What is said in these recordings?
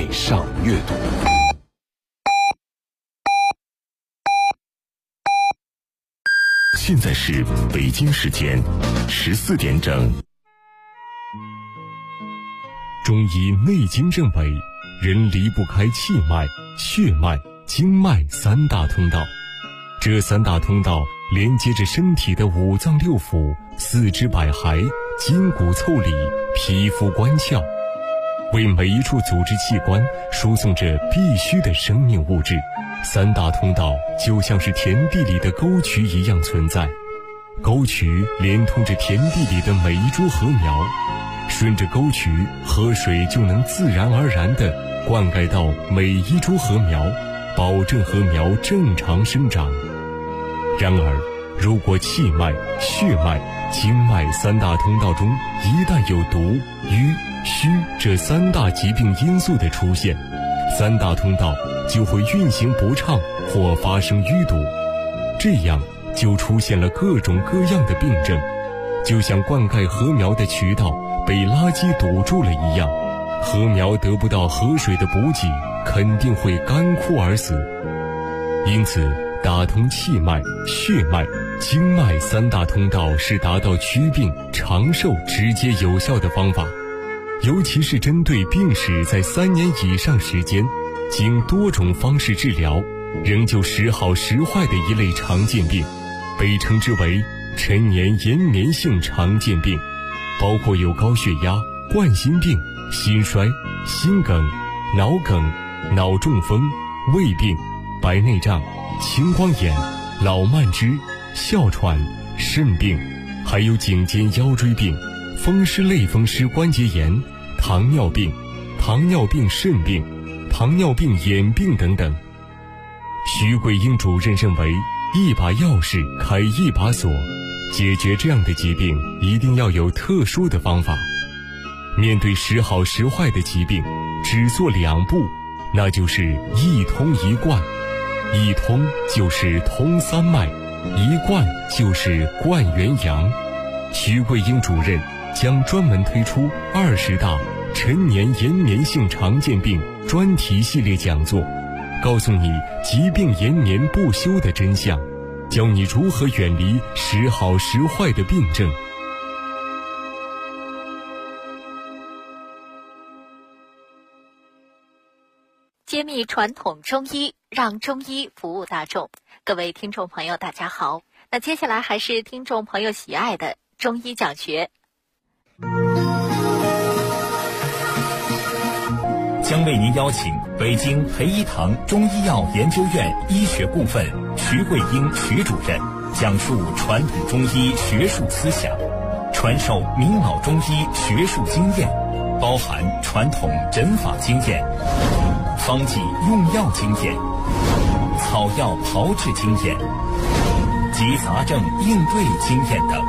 上阅读。现在是北京时间14点整。中医内经认为，人离不开气脉、血脉、经脉三大通道。这三大通道连接着身体的五脏六腑、四肢百骸、筋骨腠理、皮肤关窍，为每一处组织器官输送着必须的生命物质。三大通道就像是田地里的沟渠一样存在，沟渠连通着田地里的每一株禾苗，顺着沟渠，河水就能自然而然地灌溉到每一株禾苗，保证禾苗正常生长。然而，如果气脉、血脉、经脉三大通道中一旦有毒、瘀、虚这三大疾病因素的出现，三大通道就会运行不畅或发生淤堵，这样就出现了各种各样的病症，就像灌溉禾苗的渠道被垃圾堵住了一样，禾苗得不到河水的补给，肯定会干枯而死。因此，打通气脉、血脉、经脉三大通道是达到祛病长寿直接有效的方法，尤其是针对病史在3年以上时间，经多种方式治疗仍旧时好时坏的一类常见病，被称之为陈年延绵性常见病，包括有高血压、冠心病、心衰、心梗、脑梗、脑中风、胃病、白内障、青光眼、老慢支、哮喘、肾病，还有颈肩腰椎病、风湿类风湿关节炎、糖尿病、糖尿病肾病、糖尿病眼病等等。徐桂英主任认为，一把钥匙开一把锁，解决这样的疾病一定要有特殊的方法。面对时好时坏的疾病，只做2步，那就是一通一贯。一通就是通三脉，一贯就是贯元阳。徐桂英主任将专门推出20大陈年延绵性常见病专题系列讲座，告诉你疾病延绵不休的真相，教你如何远离时好时坏的病症。 揭秘传统中医，让中医服务大众。各位听众朋友大家好，那接下来还是听众朋友喜爱的中医讲学， 将为您邀请北京培一堂中医药研究院医学部分徐桂英徐主任讲述传统中医学术思想，传授明老中医学术经验，包含传统诊法经验、方剂用药经验、草药炮制经验及杂症应对经验等。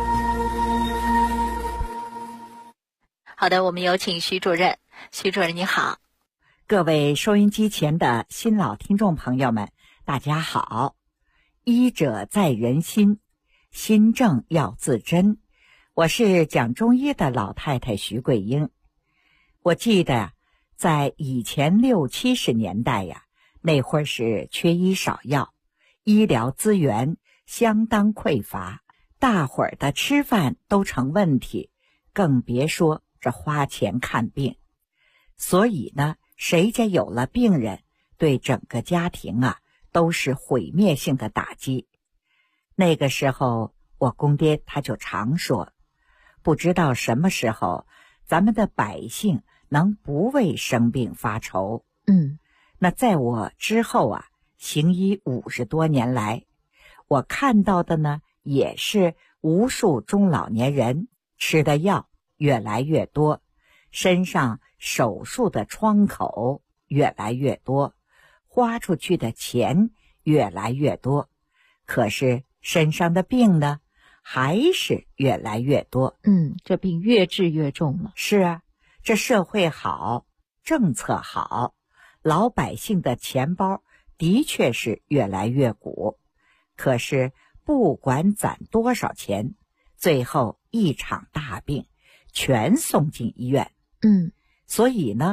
好的，我们有请徐主任。徐主任你好。 各位收音机前的新老听众朋友们，大家好。医者在人心，心正要自珍。我是讲中医的老太太徐桂英。我记得在以前60、70年代呀，那会儿是缺医少药，医疗资源相当匮乏，大伙儿的吃饭都成问题，更别说这花钱看病。所以呢，谁家有了病人，对整个家庭啊都是毁灭性的打击。那个时候我公爹他就常说，不知道什么时候咱们的百姓能不为生病发愁。那在我之后啊，行医50多年来，我看到的呢也是无数中老年人吃的药越来越多，身上手术的创口越来越多，花出去的钱越来越多，可是身上的病呢还是越来越多。 这病越治越重了。 是啊，这社会好，政策好，老百姓的钱包的确是越来越鼓，可是不管攒多少钱，最后一场大病全送进医院。所以呢，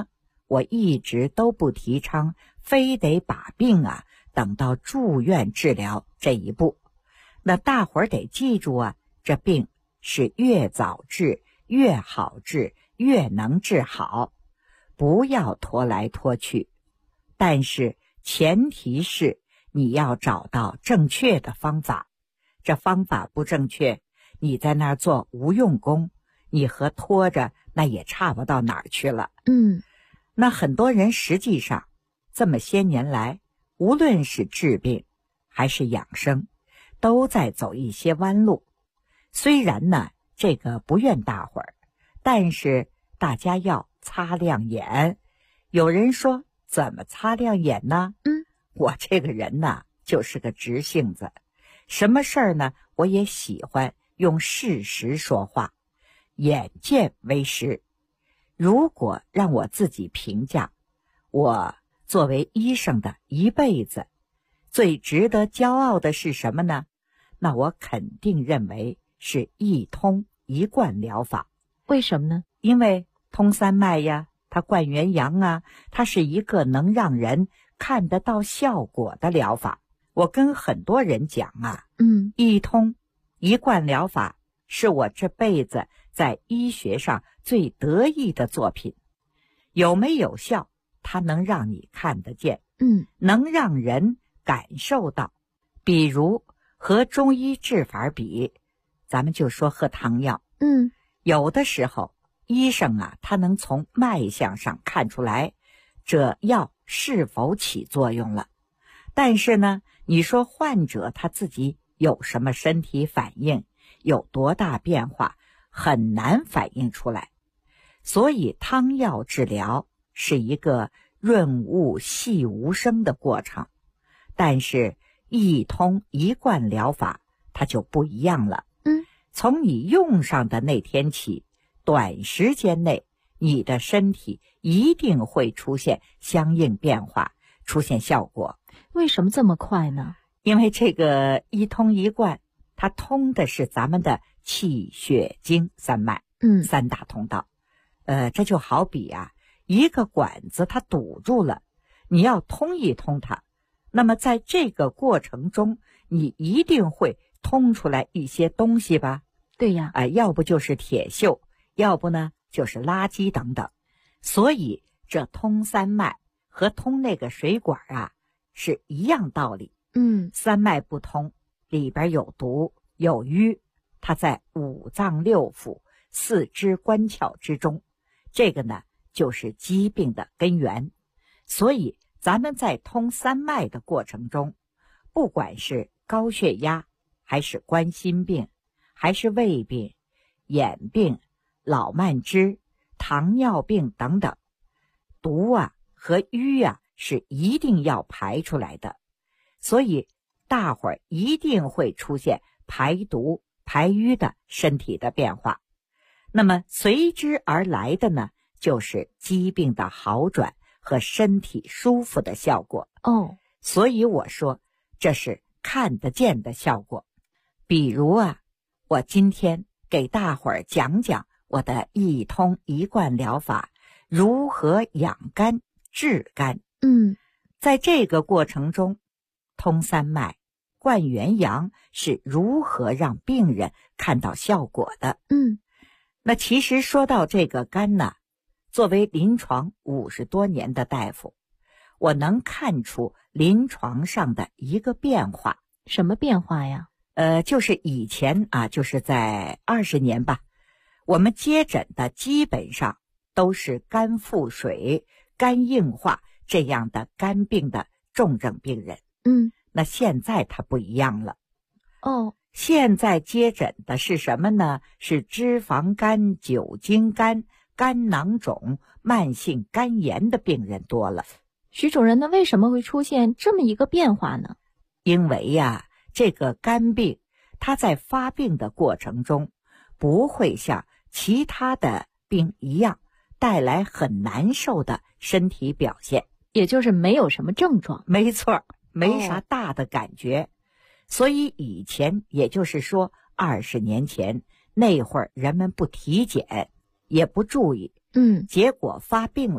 我一直都不提倡非得把病等到住院治疗这一步。那大伙儿得记住这病是越早治越好治，越能治好，不要拖来拖去。但是前提是你要找到正确的方法，这方法不正确，你在那儿做无用功，你和拖着那也差不到哪儿去了。那很多人实际上这么些年来，无论是治病还是养生，都在走一些弯路。虽然呢这个不怨大伙儿，但是大家要擦亮眼。有人说怎么擦亮眼呢？我这个人呢就是个直性子，什么事儿呢我也喜欢用事实说话，眼见为实。如果让我自己评价，我作为医生的一辈子，最值得骄傲的是什么呢？那我肯定认为是一通一贯疗法。 为什么呢？ 因为通三脉呀，它灌元阳它是一个能让人看得到效果的疗法。我跟很多人讲一通一贯疗法是我这辈子在医学上最得意的作品。有没有效，它能让你看得见，能让人感受到。比如和中医治法比，咱们就说喝汤药，有的时候医生他能从脉象上看出来这药是否起作用了，但是呢，你说患者他自己有什么身体反应，有多大变化，很难反映出来。所以汤药治疗是一个润物细无声的过程，但是一通一贯疗法它就不一样了。从你用上的那天起，短时间内你的身体一定会出现相应变化，出现效果。 为什么这么快呢？ 因为这个一通一贯，它通的是咱们的气血经三脉，三大通道。这就好比一个管子它堵住了，你要通一通它，那么在这个过程中，你一定会通出来一些东西吧？ 对呀， 要不就是铁锈，要不呢就是垃圾等等。所以这通三脉和通那个水管是一样道理。三脉不通，里边有毒有瘀，它在五脏六腑四肢关窍之中，这个呢就是疾病的根源。所以咱们在通三脉的过程中，不管是高血压还是冠心病，还是胃病、眼病、老慢支、糖尿病等等，毒和瘀是一定要排出来的。所以大伙儿一定会出现排毒排瘀的身体的变化。那么随之而来的呢，就是疾病的好转和身体舒服的效果。所以我说这是看得见的效果。比如我今天给大伙儿讲讲我的一通一贯疗法如何养肝治肝。在这个过程中，通三脉灌元阳是如何让病人看到效果的。那其实说到这个肝呢，作为临床50多年的大夫，我能看出临床上的一个变化。 什么变化呀？ 就是以前就是在20年吧，我们接诊的基本上都是肝腹水、肝硬化这样的肝病的重症病人。那现在它不一样了。现在接诊的是什么呢？是脂肪肝、酒精肝、肝囊肿、慢性肝炎的病人多了。 徐主任，那为什么会出现这么一个变化呢？ 因为这个肝病它在发病的过程中，不会像其他的病一样带来很难受的身体表现， 也就是没有什么症状。 没错，没啥大的感觉。所以以前，也就是说20年前那会儿，人们不体检也不注意，结果发病了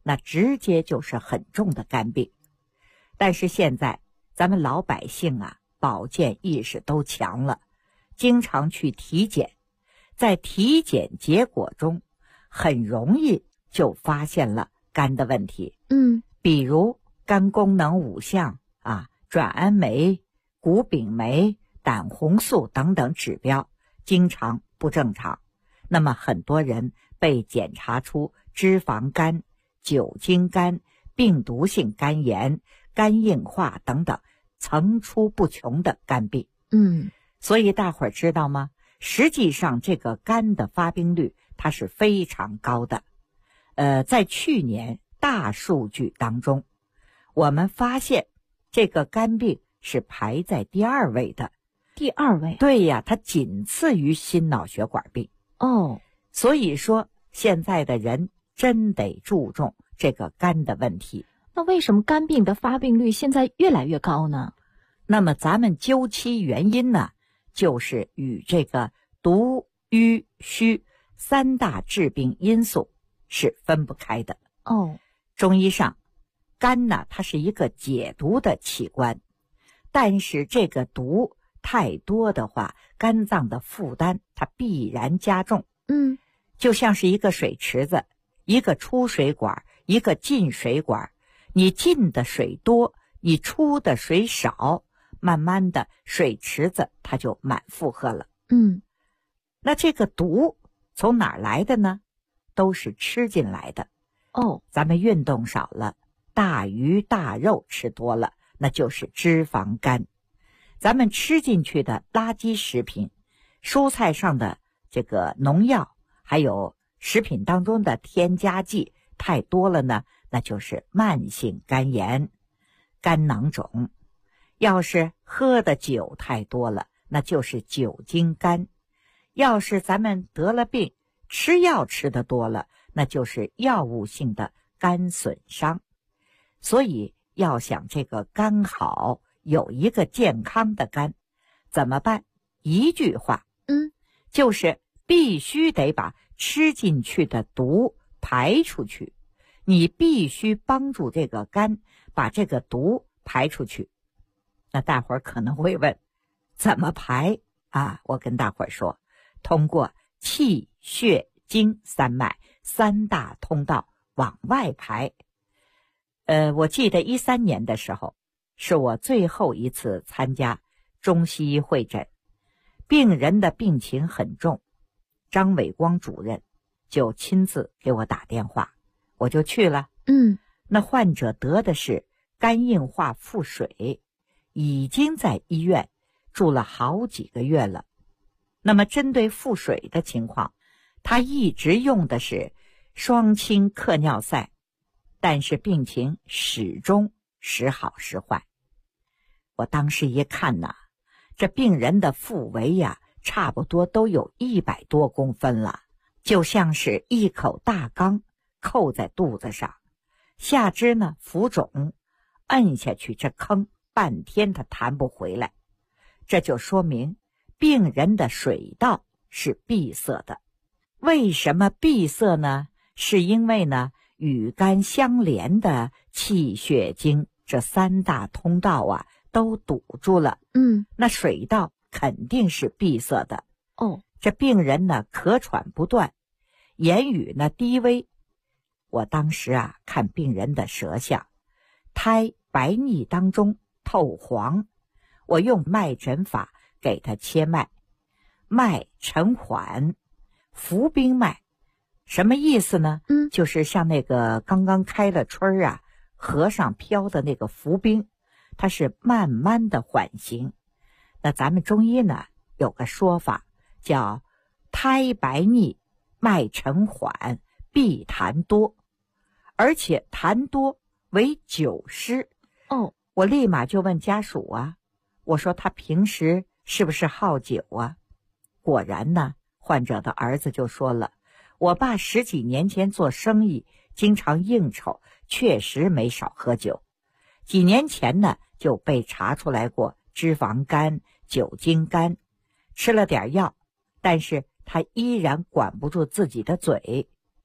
那直接就是很重的肝病。但是现在咱们老百姓啊，保健意识都强了，经常去体检，在体检结果中很容易就发现了肝的问题。比如肝功能5项啊，转氨酶、谷丙酶、胆红素等等指标经常不正常。那么很多人被检查出脂肪肝、酒精肝、病毒性肝炎、肝硬化等等层出不穷的肝病。所以大伙儿知道吗？实际上这个肝的发病率它是非常高的。在去年大数据当中，我们发现这个肝病是排在第2位的。 第2位？ 对呀，它仅次于心脑血管病。所以说现在的人真得注重这个肝的问题。 那为什么肝病的发病率现在越来越高呢？ 那么咱们究其原因呢，就是与这个毒、瘀、虚3大致病因素是分不开的。中医上，肝呢，它是一个解毒的器官，但是这个毒太多的话，肝脏的负担它必然加重。就像是一个水池子，一个出水管，一个进水管，你进的水多，你出的水少，慢慢的水池子它就满负荷了。那这个毒从哪儿来的呢？都是吃进来的。咱们运动少了，大鱼大肉吃多了，那就是脂肪肝。咱们吃进去的垃圾食品，蔬菜上的这个农药，还有食品当中的添加剂太多了呢，那就是慢性肝炎、肝囊肿。要是喝的酒太多了，那就是酒精肝。要是咱们得了病，吃药吃的多了，那就是药物性的肝损伤。所以要想这个肝好，有一个健康的肝，怎么办？一句话，就是必须得把吃进去的毒排出去。你必须帮助这个肝把这个毒排出去。那大伙儿可能会问，怎么排啊？我跟大伙儿说，通过气、血、经3脉3大通道往外排。我记得13年的时候，是我最后一次参加中西医会诊，病人的病情很重，张伟光主任就亲自给我打电话，我就去了。那患者得的是肝硬化腹水，已经在医院住了好几个月了。那么针对腹水的情况，他一直用的是双氢克尿塞，但是病情始终时好时坏。我当时一看呐，这病人的腹围呀，差不多都有100多公分了，就像是一口大缸扣在肚子上，下肢呢浮肿，摁下去这坑半天他弹不回来。这就说明病人的水道是闭塞的。为什么闭塞呢？是因为呢与肝相连的气血经这3大通道啊都堵住了。那水道肯定是闭塞的。这病人呢咳喘不断，言语呢低微。我当时啊看病人的舌象，苔白腻当中透黄，我用脉诊法给他切脉，脉沉缓，浮冰脉。什么意思呢？就是像那个刚刚开了春啊，河上飘的那个浮冰，它是慢慢的缓行。那咱们中医呢有个说法叫苔白腻，脉沉缓，必痰多，而且痰多为酒湿。我立马就问家属啊，我说他平时是不是好酒啊？果然呢，患者的儿子就说了，我爸10几年前做生意经常应酬，确实没少喝酒。几年前呢就被查出来过脂肪肝、酒精肝，吃了点药，但是他依然管不住自己的嘴。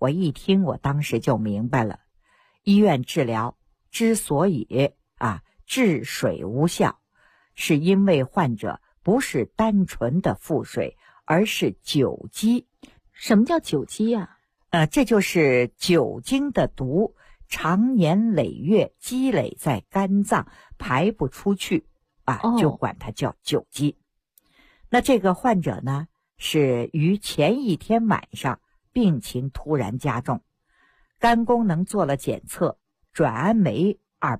我一听，我当时就明白了，医院治疗之所以治水无效，是因为患者不是单纯的腹水，而是酒积。 什么叫酒积呀？ 这就是酒精的毒常年累月积累在肝脏，排不出去就管它叫酒积。那这个患者呢，是于前一天晚上病情突然加重，肝功能做了检测，转氨酶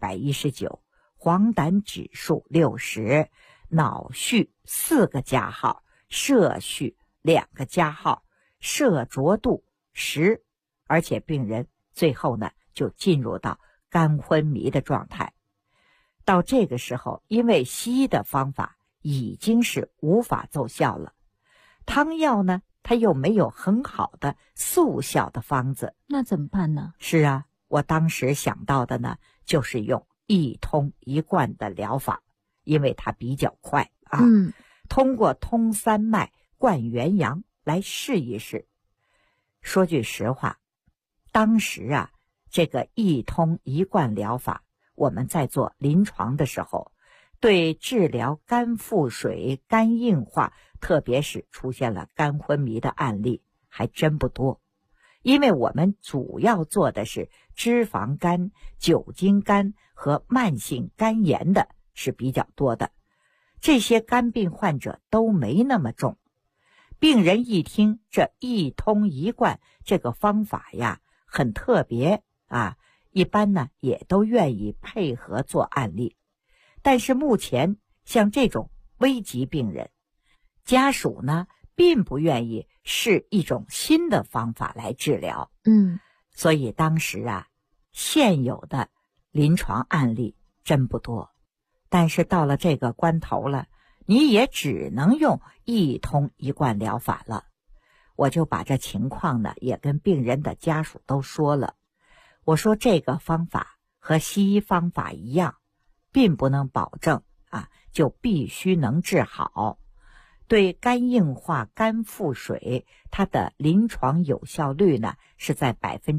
219，黄疸指数60，脑序4个加号，摄序2个加号，摄浊度10，而且病人最后呢就进入到肝昏迷的状态。到这个时候，因为西医的方法已经是无法奏效了，汤药呢它又没有很好的速效的方子， 那怎么办呢？ 是啊，我当时想到的呢就是用一通一贯的疗法，因为它比较快通过通三脉灌元阳来试一试。说句实话，当时这个一通一贯疗法，我们在做临床的时候，对治疗肝腹水、肝硬化，特别是出现了肝昏迷的案例还真不多，因为我们主要做的是脂肪肝、酒精肝和慢性肝炎的是比较多的，这些肝病患者都没那么重。病人一听这一通一贯这个方法很特别一般呢也都愿意配合做案例。但是目前像这种危急病人，家属呢并不愿意试一种新的方法来治疗。所以当时现有的临床案例真不多，但是到了这个关头了，你也只能用一通一贯疗法了。我就把这情况呢也跟病人的家属都说了，我说这个方法和西医方法一样，并不能保证就必须能治好。对肝硬化、肝腹水，它的临床有效率呢是在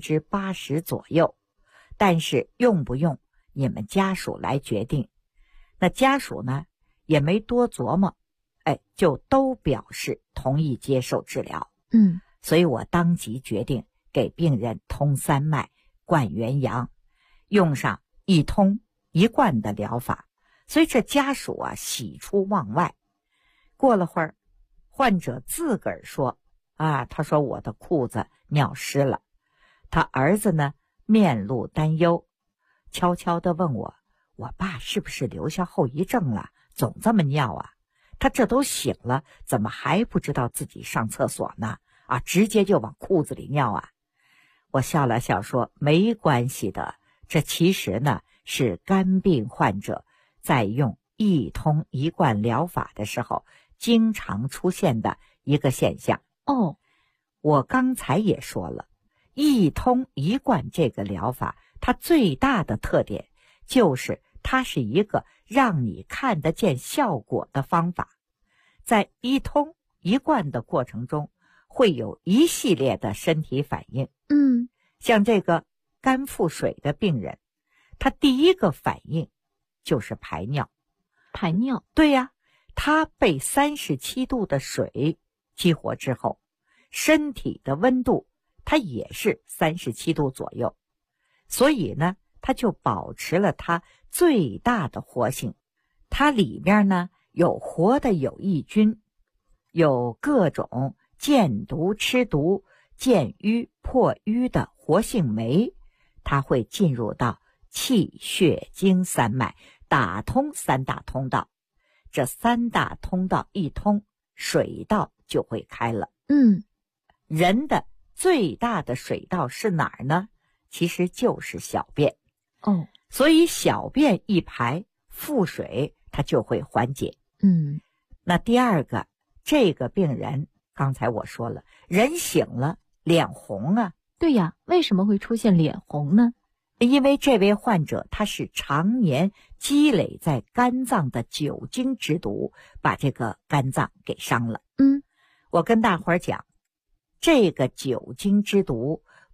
80%左右，但是用不用你们家属来决定。那家属呢也没多琢磨，就都表示同意接受治疗。所以我当即决定给病人通三脉、灌元阳，用上一通一贯的疗法。所以这家属喜出望外。过了会儿，患者自个儿说他说我的裤子尿湿了。他儿子呢面露担忧，悄悄地问我爸是不是留下后遗症了，总这么尿他这都醒了，怎么还不知道自己上厕所呢直接就往裤子里尿我笑了笑说没关系的，这其实呢是肝病患者在用一通一贯疗法的时候经常出现的一个现象。我刚才也说了，一通一贯这个疗法它最大的特点就是它是一个让你看得见效果的方法。在一通一贯的过程中会有一系列的身体反应。像这个肝腹水的病人，他第一个反应就是排尿。 排尿？ 对呀，他被37度的水激活之后，身体的温度它也是37度左右，所以呢它就保持了它最大的活性。它里面呢有活的有益菌，有各种见毒、吃毒、健瘀、破瘀的活性酶，它会进入到气血经三脉，打通三大通道。这三大通道一通，水道就会开了。人的最大的水道是哪儿呢？其实就是小便。所以小便一排，腹水它就会缓解。那第二个，这个病人刚才我说了，人醒了脸红对呀，为什么会出现脸红呢？ 因为这位患者他是常年积累在肝脏的酒精之毒，把这个肝脏给伤了。我跟大伙儿讲，这个酒精之毒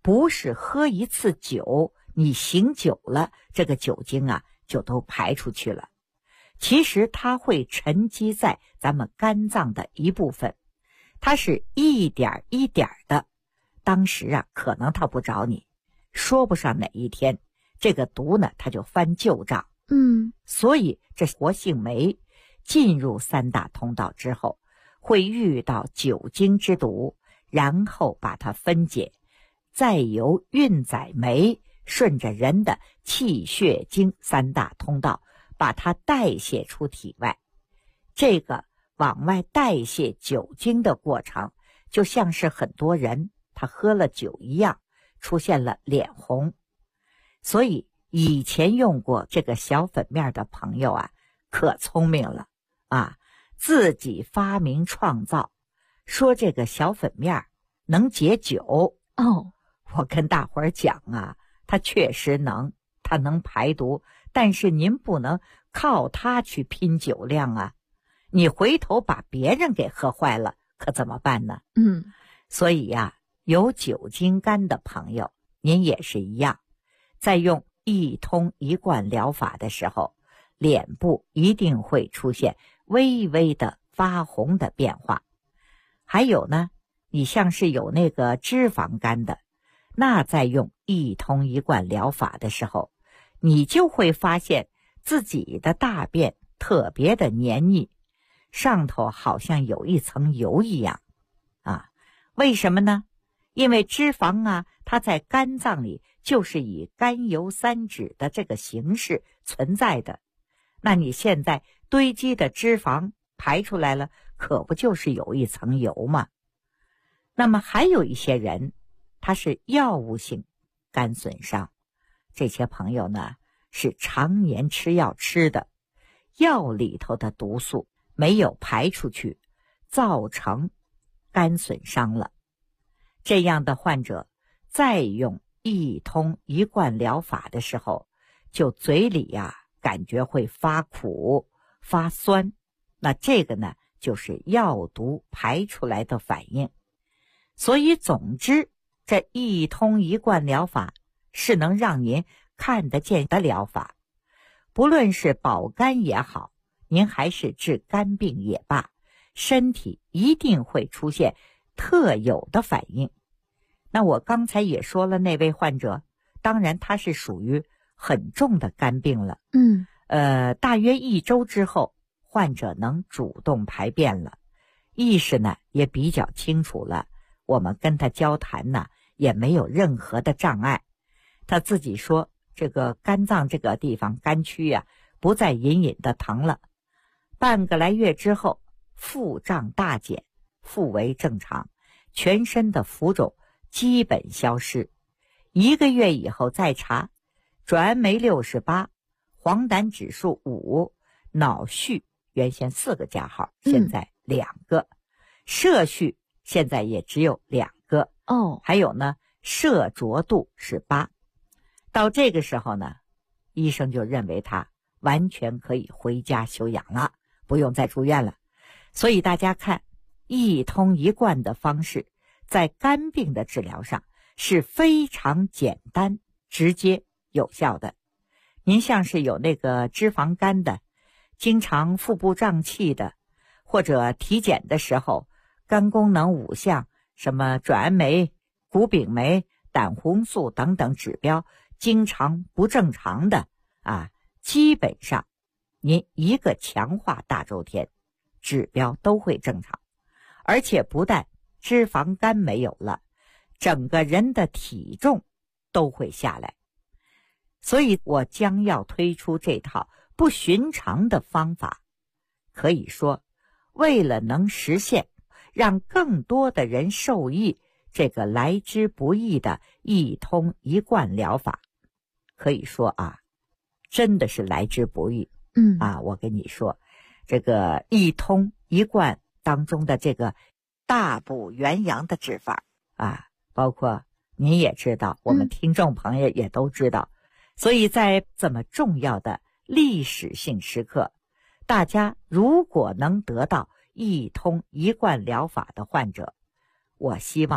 不是喝一次酒，你醒酒了，这个酒精啊就都排出去了。其实它会沉积在咱们肝脏的一部分，它是一点一点的。当时啊，可能它不找你，说不上哪一天，这个毒呢，它就翻旧账。所以这活性酶进入三大通道之后，会遇到酒精之毒，然后把它分解，再由运载酶顺着人的气血经三大通道把它代谢出体外。这个往外代谢酒精的过程，就像是很多人他喝了酒一样，出现了脸红。所以以前用过这个小粉面的朋友啊，可聪明了啊，自己发明创造，说这个小粉面能解酒。我跟大伙儿讲啊，它确实能，它能排毒，但是您不能靠它去拼酒量啊，你回头把别人给喝坏了，可怎么办呢？所以呀，有酒精肝的朋友，您也是一样，在用一通一贯疗法的时候，脸部一定会出现微微的发红的变化。还有呢，你像是有那个脂肪肝的，那在用一通一贯疗法的时候，你就会发现自己的大便特别的黏腻，上头好像有一层油一样啊。为什么呢？因为脂肪啊，它在肝脏里就是以甘油三酯的这个形式存在的。那你现在堆积的脂肪排出来了，可不就是有一层油吗？那么还有一些人，他是药物性肝损伤，这些朋友呢是常年吃药吃的，药里头的毒素没有排出去，造成肝损伤了。这样的患者再用一通一贯疗法的时候，就嘴里呀感觉会发苦发酸，那这个呢就是药毒排出来的反应。所以总之，这一通一贯疗法是能让您看得见的疗法，不论是保肝也好，您还是治肝病也罢，身体一定会出现特有的反应。那我刚才也说了，那位患者当然他是属于很重的肝病了。大约1周之后，患者能主动排便了，意识呢也比较清楚了，我们跟他交谈呢也没有任何的障碍。他自己说，这个肝脏这个地方肝区啊不再隐隐的疼了。半个来月之后，腹胀大减，腹围正常，全身的浮肿基本消失。1个月以后再查，转酶68，黄疸指数5，脑序原先4个加号，现在2个，摄序现在也只有2个。还有呢，摄浊度是8。到这个时候呢，医生就认为他完全可以回家休养了，不用再住院了。所以大家看，一通一贯的方式在肝病的治疗上是非常简单、直接、有效的。您像是有那个脂肪肝的，经常腹部胀气的，或者体检的时候肝功能5项，什么转氨酶、谷丙酶、胆红素等等指标经常不正常的啊，基本上您一个强化大周天，指标都会正常。而且不但脂肪肝没有了，整个人的体重都会下来。所以我将要推出这套不寻常的方法，可以说为了能实现让更多的人受益，这个来之不易的一通一贯疗法，可以说啊，真的是来之不易。我跟你说，这个一通一贯当中的这个大补元阳的治法啊，包括您也知道，我们听众朋友也都知道。所以在这么重要的历史性时刻，大家如果能得到一通一贯疗法的患者，我希望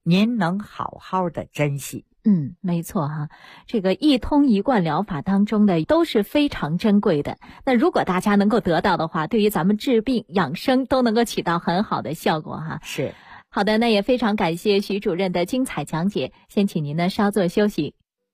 您能好好的珍惜。 没错哈，这个一通一贯疗法当中的都是非常珍贵的。那如果大家能够得到的话，对于咱们治病养生都能够起到很好的效果哈。 是。 好的，那也非常感谢徐主任的精彩讲解，先请您呢稍作休息。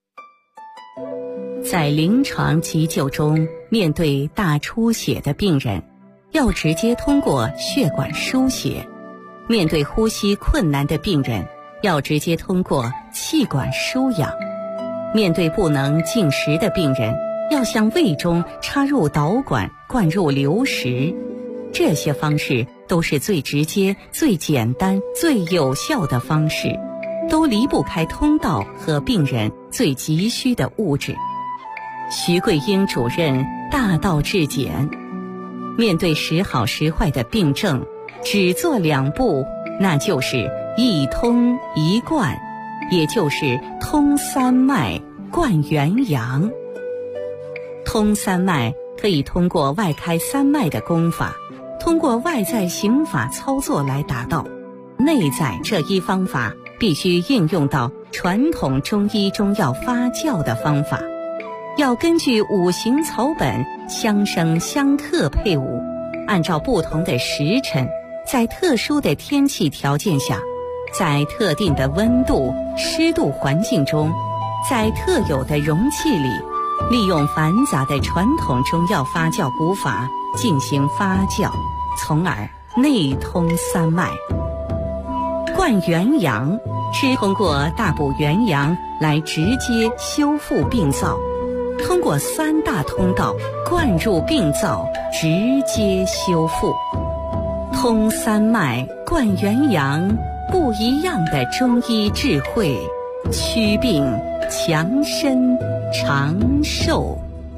在临床急救中，面对大出血的病人，要直接通过血管输血；面对呼吸困难的病人，要直接通过气管输氧；面对不能进食的病人，要向胃中插入导管灌入流食。这些方式都是最直接、最简单、最有效的方式，都离不开通道和病人最急需的物质。徐桂英主任大道至简，面对时好时坏的病症，只做2步，那就是一通一贯，也就是通三脉贯元阳。通三脉可以通过外开三脉的功法，通过外在刑法操作来达到。内在这一方法必须应用到传统中医中药发酵的方法，要根据五行草本相生相克配伍，按照不同的时辰，在特殊的天气条件下，在特定的温度、湿度环境中，在特有的容器里，利用繁杂的传统中药发酵古法进行发酵，从而内通三脉。贯元阳是通过大补元阳来直接修复病灶，通过3大通道灌入病灶，直接修复。通三脉贯元阳，不一样的中医智慧，祛病强身长寿。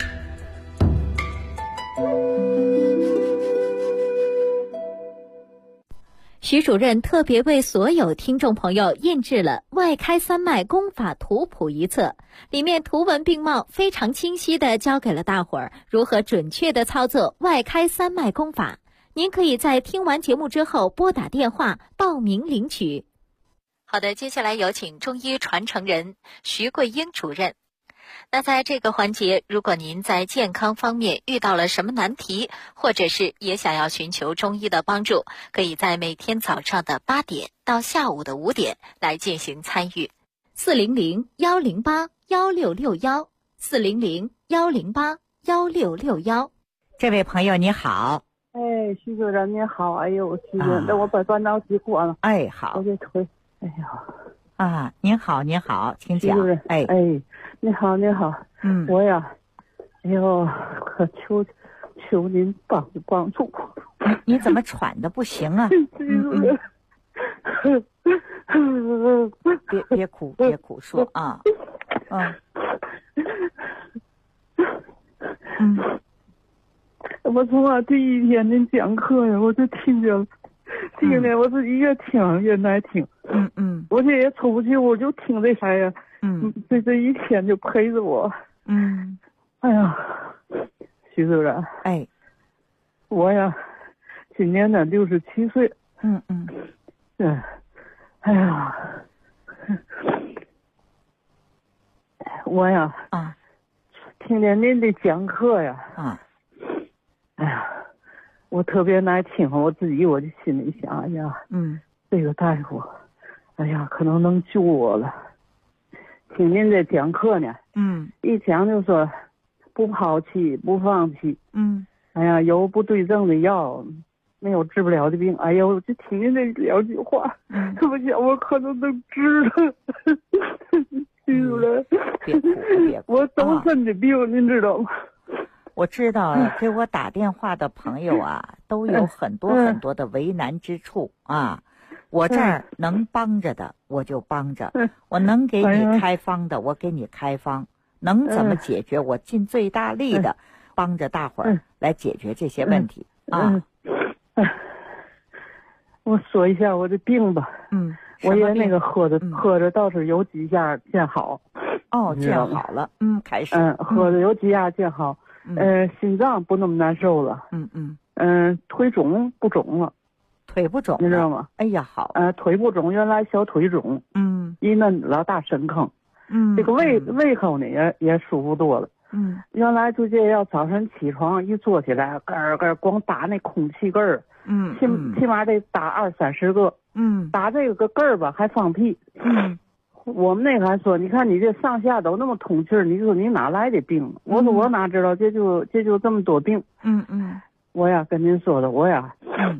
徐主任特别为所有听众朋友印制了《外开三脉功法图谱》一册，里面图文并茂，非常清晰地教给了大伙儿如何准确地操作外开三脉功法。您可以在听完节目之后拨打电话报名领取。 好的，接下来有请中医传承人徐桂英主任。那在这个环节，如果您在健康方面遇到了什么难题，或者是也想要寻求中医的帮助，可以在每天早上的8点到下午的5点来进行参与。 400-108-1661 400-108-1661。 这位朋友你好。 哎，徐主任你好。哎呦，徐主任，我把端到急过了。 哎，好。 我这腿，哎呀。 啊，您好，您好，请讲。 哎，你好，你好。我呀，哎呦，可求您帮助。 你怎么喘的不行啊？别哭，说啊。 我从第一天您讲课呀，我就听见了。我自己越听越难听。我这也出不去，我就听这啥呀。这一天就陪着我。哎呀，徐主任。 哎， 我呀，今年呢67岁。哎呀，我呀听见您的讲课呀。哎呀，我特别难听，我自己我就心里想，哎呀，这个大夫，哎呀，可能能救我了。听您这讲课呢，一讲就说不抛弃不放弃，哎呀，有不对症的药，没有治不了的病，哎呀，我就听您这2句话，这么想我可能能治了。徐主任， 别哭， 我周身的病，您知道吗？ 我知道给我打电话的朋友啊，都有很多的为难之处啊。我这儿能帮着的我就帮着，我能给你开方的我给你开方，能怎么解决我尽最大力的帮着大伙儿来解决这些问题啊。 我说一下我的病吧。我也那个喝着倒是有几下见好。 见好了。开始。 喝着有几下见好。心脏不那么难受了。腿肿不肿了。 腿不肿， 你知道吗？ 哎呀，好， 腿不肿，原来小腿肿，一嫩老大深坑，这个胃口呢也舒服多了，原来就这要早晨起床一坐起来，咯咯光打那空气根儿，起码得打20-30个，打这个根儿吧还放屁，我们那个还说，你看你这上下都那么通气儿，你说你哪来的病？我说我哪知道，这就这么多病。我呀跟您说的，我呀，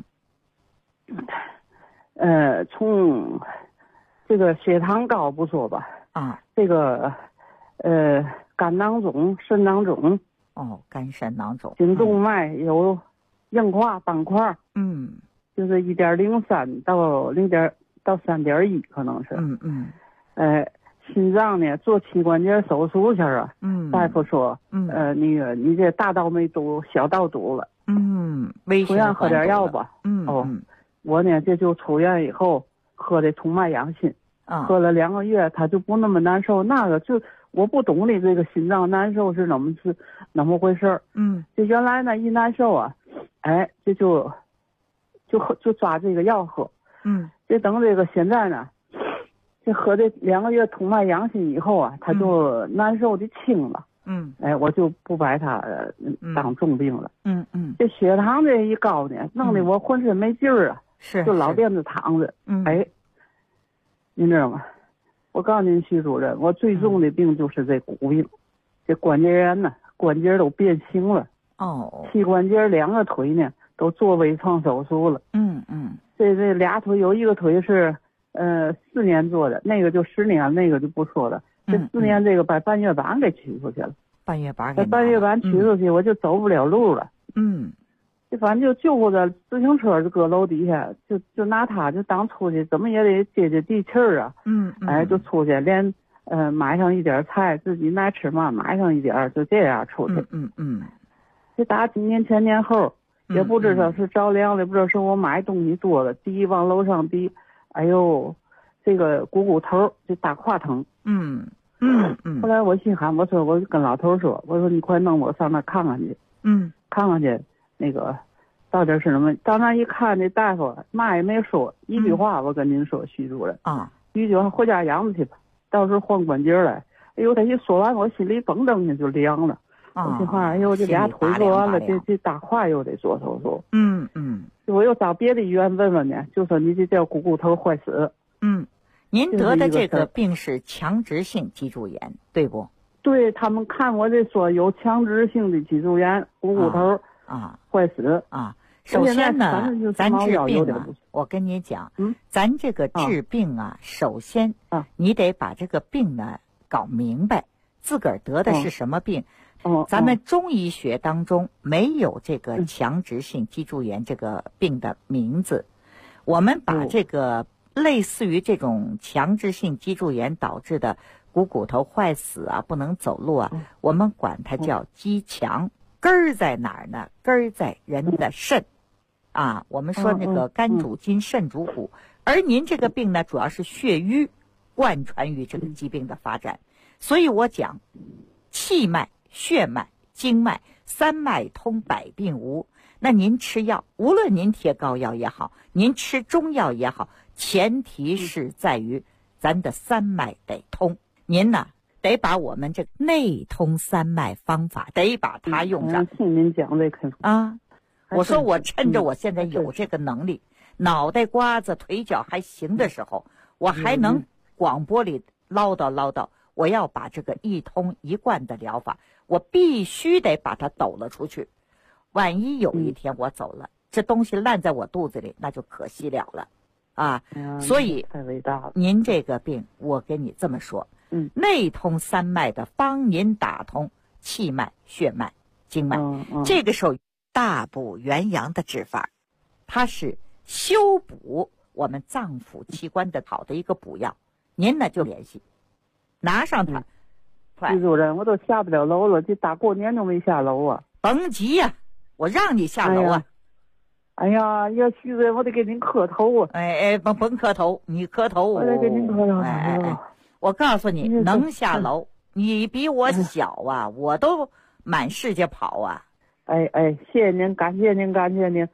从这个血糖高不说吧，这个肝囊肿、肾囊肿， 肝肾囊肿， 颈动脉有硬化斑块，就是1.03到3.1可能是，心脏呢做膝关节手术去啊，大夫说，那个你这大道没堵，小道堵了，出院喝点药吧，我呢这就出院以后喝的通脉养心，喝了2个月，他就不那么难受，那个就我不懂你这个心脏难受是怎么回事儿，就原来呢一难受啊，这就抓这个药喝，这等这个现在呢。这喝这2个月通脉养心以后啊，他就难受的轻了。我就不把它当重病了。这血糖这一高呢，弄得我浑身没劲儿啊，就老垫着躺着。您知道吗？我告诉您，徐主任，我最重的病就是这骨病，这关节炎呢，关节都变形了。膝关节2个腿呢都做微创手术了。这俩腿有一个腿是。4年做的，那个就10年，那个就不说了。这4年这个把半月板给取出去了， 半月板取出去，我就走不了路了。这反正就救护着自行车就搁楼底下，就拿它就当出去，怎么也得接接地气儿啊。就出去，连买上一点菜，自己爱吃嘛，买上一点，就这样出去。这打年前年后，也不知道是着凉了，不知道是我买东西多了，第一往楼上滴。哎呦，这个股头这大胯疼。后来我心喊，我说我跟老头说，我说你快弄我上那看看去。看看去，那个到底是什么？到那一看，这大夫嘛也没说，一句话。我跟您说，徐主任一句话，回家养着去吧，到时候换关节来。哎呦，他一说完，我心里嘣噔的就凉了。我心话，哎呦，这俩腿做完了，这大胯又得做手术。我又找别的医院问问呢，就说你这叫股头坏死。 您得的这个病是强直性脊柱炎，对不？ 对，他们看我这说有强直性的脊柱炎，股头坏死。 首先呢，咱治病啊，我跟你讲，咱这个治病啊，首先你得把这个病呢搞明白，自个儿得的是什么病。咱们中医学当中没有这个强直性脊柱炎这个病的名字，我们把这个类似于这种强直性脊柱炎导致的骨头坏死啊，不能走路啊，我们管它叫肌强。根儿在哪儿呢？根儿在人的肾我们说那个肝主筋，肾主骨，而您这个病呢，主要是血瘀贯穿于这个疾病的发展，所以我讲气脉、血脉、经脉3脉通，百病无。那您吃药，无论您贴膏药也好，您吃中药也好，前提是在于咱的3脉得通。您呢得把我们这内通3脉方法得把它用上。 听您讲这个我说我趁着我现在有这个能力，脑袋瓜子腿脚还行的时候，我还能广播里唠叨，我要把这个一通一贯的疗法，我必须得把它抖了出去。万一有一天我走了，这东西烂在我肚子里，那就可惜了了所以太伟大了。 您这个病，我跟你这么说，内通3脉的，帮您打通气脉、血脉、经脉。这个时候大补元阳的治法，它是修补我们脏腑器官的好的一个补药。您呢就联系，拿上它。 徐主任，我都下不了楼了，这大过年都没下楼啊。 甭急呀，我让你下楼啊。 哎呀，徐主任，我得给您磕头啊。 甭磕头，你磕头我得给您磕头。 我告诉你，能下楼，你比我小啊，我都满世界跑啊。 谢谢您，感谢您。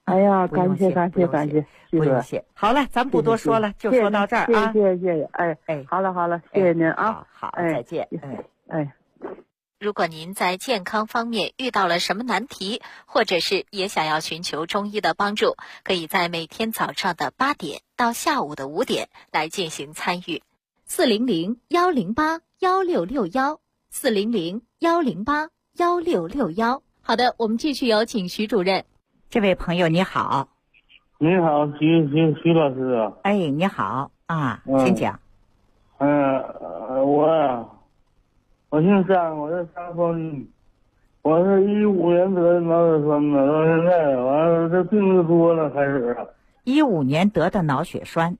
哎呀，感谢， 不用谢。好了，咱不多说了，就说到这儿啊。 谢谢。哎，好了，谢谢您啊。 好，再见。 哎。 如果您在健康方面遇到了什么难题，或者是也想要寻求中医的帮助，可以在每天早上的8点到下午的5点来进行参与。 400-108-1661，400-108-1661。好的，我们继续有请徐主任。 这位朋友你好。 你好，徐老师啊。 哎，你好啊，请讲。 我姓张，我是张凤玉，我是15年得的脑血栓的，到现在完了这病就多了，开始了。 15年得的脑血栓，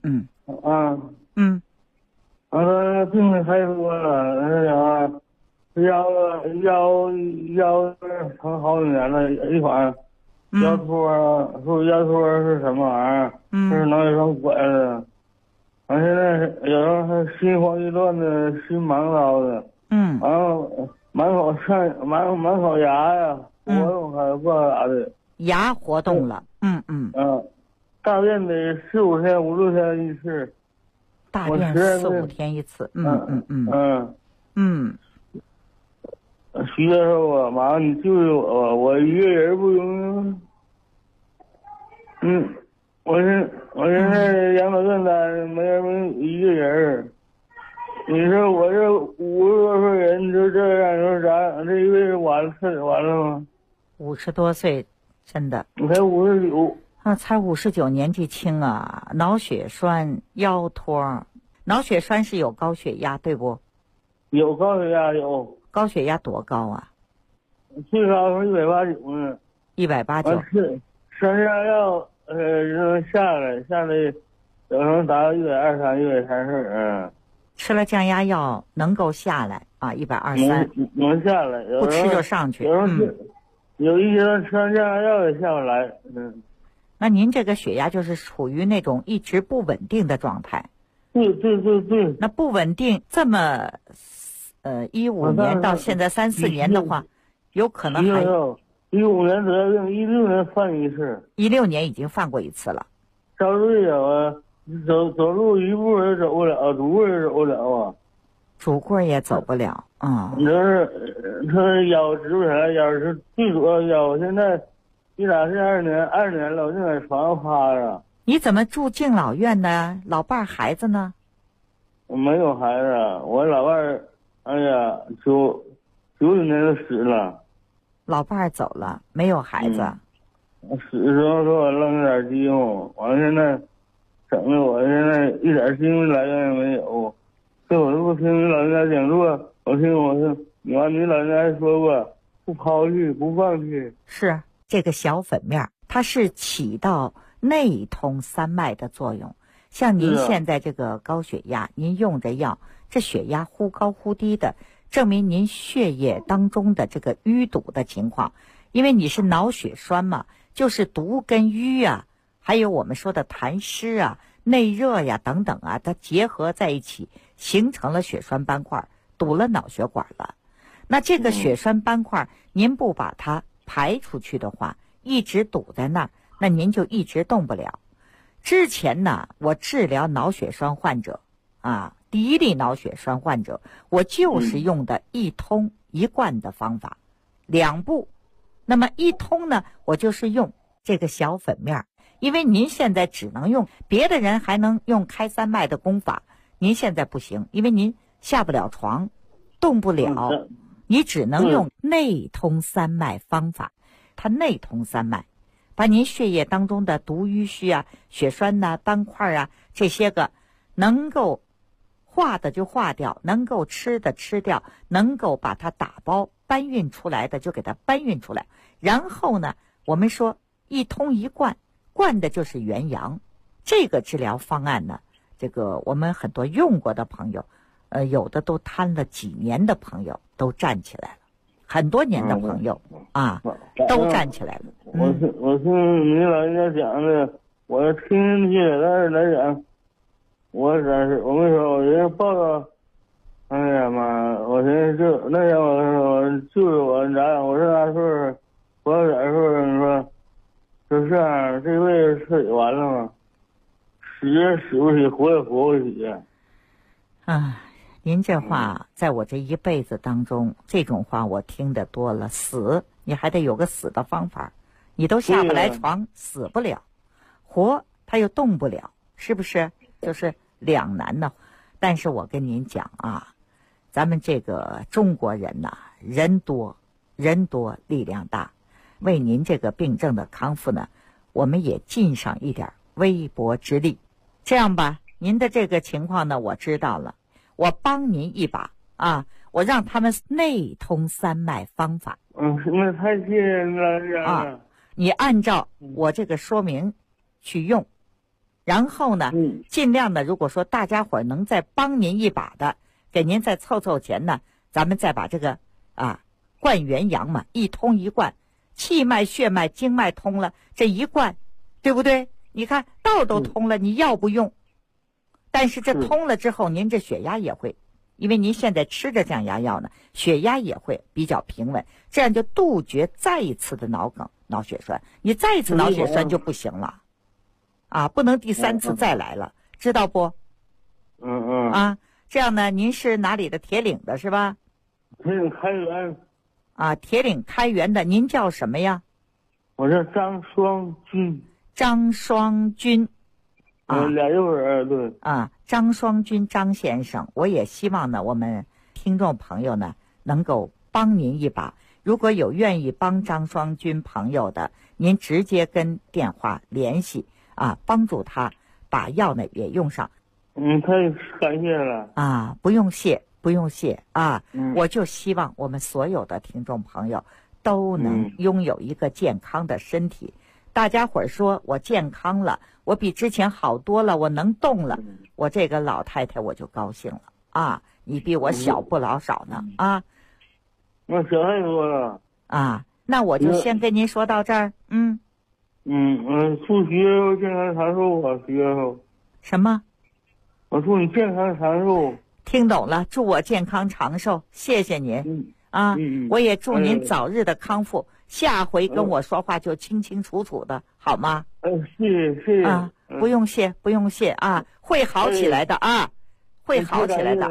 完了病的太多了，腰成好几年了，一款腰托，说腰托是什么玩意儿？是脑血栓拐的。完现在有人还心慌意乱的，心忙糟的。完了满口牙呀，活动还不知道咋的。 牙活动了， 大便得4、5天、5、6天一次。 大便4、5天一次， 徐教授啊，麻烦你救救我吧，我一个人不容易。我现在养老院待着，没一个人。你说我这50多岁人就这样，你说咋？这一辈子完了吗 ？50多岁，真的。 我才59。 才59，年纪轻啊！脑血栓、腰托，脑血栓是有高血压对不？ 有高血压有。 高血压多高啊？ 最高是189呢。 189。 是吃下药下来，有时候达到123、134。 吃了降压药能够下来啊，123。 能下来， 不吃就上去。 有一些人吃完降压药也下不来。 那您这个血压就是处于那种一直不稳定的状态。 对。 那不稳定这么，15年到现在3、4年的话，有可能还 15年得病，16年犯一次。 16年已经犯过一次了。 遭罪啊！走路一步也走不了，拄棍也走不了啊。 拄棍也走不了啊。 你就是他腰直不起来，腰是最主要腰。现在你俩是2年了，我就在床上趴着。 你怎么住敬老院呢？老伴孩子呢？ 我没有孩子，我老伴儿，哎呀，90年就死了。 老伴儿走了，没有孩子。 死的时候说我扔点积木，完了现在整的我现在一点经济来源也没有。这我都不听你老人家讲座，我听你老人家还说过不抛弃不放弃。 是这个小粉面，它是起到内通三脉的作用。像您现在这个高血压，您用着药，这血压忽高忽低的，证明您血液当中的这个淤堵的情况。因为你是脑血栓嘛，就是毒跟瘀啊，还有我们说的痰湿啊、内热呀等等啊，它结合在一起，形成了血栓斑块，堵了脑血管了。那这个血栓斑块，您不把它排出去的话，一直堵在那儿，那您就一直动不了。之前呢，我治疗脑血栓患者啊，第一例脑血栓患者，我就是用的一通一贯的方法，2步。那么一通呢，我就是用这个小粉面，因为您现在只能用，别的人还能用开三脉的功法，您现在不行，因为您下不了床，动不了，你只能用内通三脉方法。它内通三脉，把您血液当中的毒瘀虚啊、血栓呐、斑块啊这些个能够化的就化掉，能够吃的吃掉，能够把它打包搬运出来的就给它搬运出来。然后呢，我们说一通一贯，贯的就是元阳。这个治疗方案呢，这个我们很多用过的朋友，有的都瘫了几年的朋友都站起来了，很多年的朋友啊都站起来了。 我听你老人家讲的，我听进去，但是来讲，我跟你说，我人报道，哎呀妈，我寻思那天我救救我，你咋样？我说那时候，我点时候你说， 就是这位水完了吗？死也死不起，活也活不起。 您这话在我这一辈子当中，这种话我听得多了。死，你还得有个死的方法，你都下不来床，死不了；活，他又动不了，是不是？就是两难呢。但是我跟您讲啊，咱们这个中国人呐，人多力量大，为您这个病症的康复呢，我们也尽上一点微薄之力。这样吧，您的这个情况呢，我知道了，我帮您一把啊，我让他们内通三脉方法。 那太谢谢了啊！你按照我这个说明去用，然后呢，尽量的，如果说大家伙能再帮您一把的，给您再凑钱呢，咱们再把这个灌元阳嘛，一通一灌，气脉、血脉、经脉通了，这一灌，对不对？你看道都通了，你药不用，但是这通了之后，您这血压也会，因为您现在吃着降压药呢，血压也会比较平稳，这样就杜绝再一次的脑梗、脑血栓。你再一次脑血栓就不行了，不能第三次再来了，知道不？这样呢，您是哪里的？铁岭的是吧？ 铁岭开元。 铁岭开元的，您叫什么呀？ 我叫张双军。 张双军。 俩幼儿对。 张双军张先生，我也希望呢，我们听众朋友呢能够帮您一把。如果有愿意帮张双军朋友的，您直接跟电话联系帮助他把药呢也用上。 太感谢了。 不用谢我就希望我们所有的听众朋友都能拥有一个健康的身体。大家伙儿说我健康了，我比之前好多了，我能动了，我这个老太太我就高兴了你比我小不老少呢我小太多了那我就先跟您说到这儿。 祝学健康长寿学什么？ 我祝你健康长寿。 听懂了，祝我健康长寿，谢谢您我也祝您早日的康复。下回跟我说话就清清楚楚的，好吗？ 谢谢不用谢会好起来的会好起来的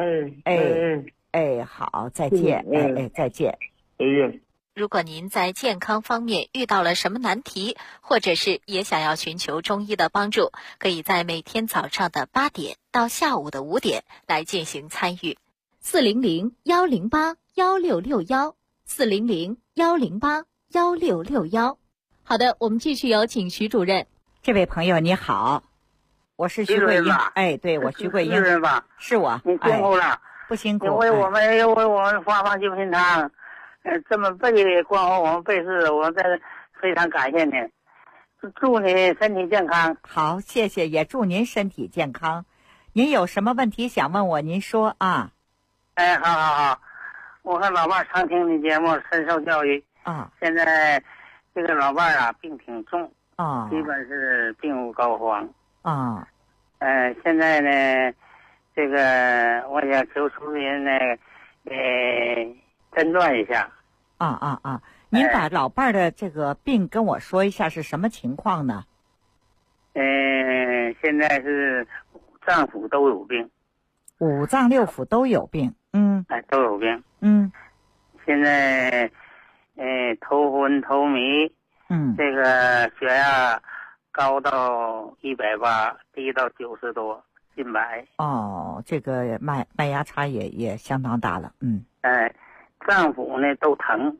好，再见再见。 如果您在健康方面遇到了什么难题，或者是也想要寻求中医的帮助，可以在每天早上的8点到下午的5点来进行参与。 400-108-1661，400-108-1661。好的，我们继续有请徐主任。 这位朋友你好，我是徐桂英。对，我徐桂英。是我。 你辛苦了。 不辛苦。 为我们发放救心汤，这么关怀我们备事，我真非常感谢您，祝你身体健康。 好，谢谢，也祝您身体健康。您有什么问题想问我，您说好。 我和老伴儿常听你节目，深受教育现在这个老伴儿病挺重基本是病入膏肓现在呢，这个我想求出您呢诊断一下。 您把老伴儿的这个病跟我说一下是什么情况呢？ 现在是脏腑都有病。 五脏六腑都有病。 都有病。现在头昏头迷。这个血压高到180，低到90多，近100。 这个脉压差也相当大了。 脏腑呢都疼。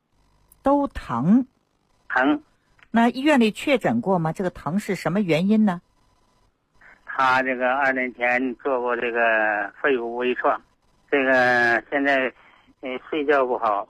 疼。 那医院里确诊过吗？这个疼是什么原因呢？ 他这个2年前做过这个肺部微创，这个现在睡觉不好。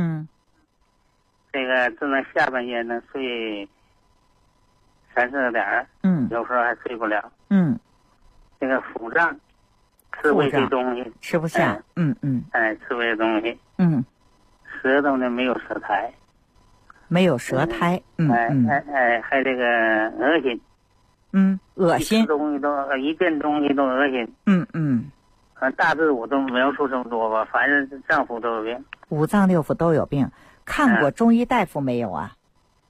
这个只能下半夜能睡3-4个点有时候还睡不了。这个腹胀，吃不下东西， 吃不下。 吃不下东西。舌头呢没有舌苔。 没有舌苔。 还这个恶心。 恶心。 一见东西都恶心。大致我都描述这么多吧，反正脏腑都有病。 五脏六腑都有病。看过中医大夫没有啊？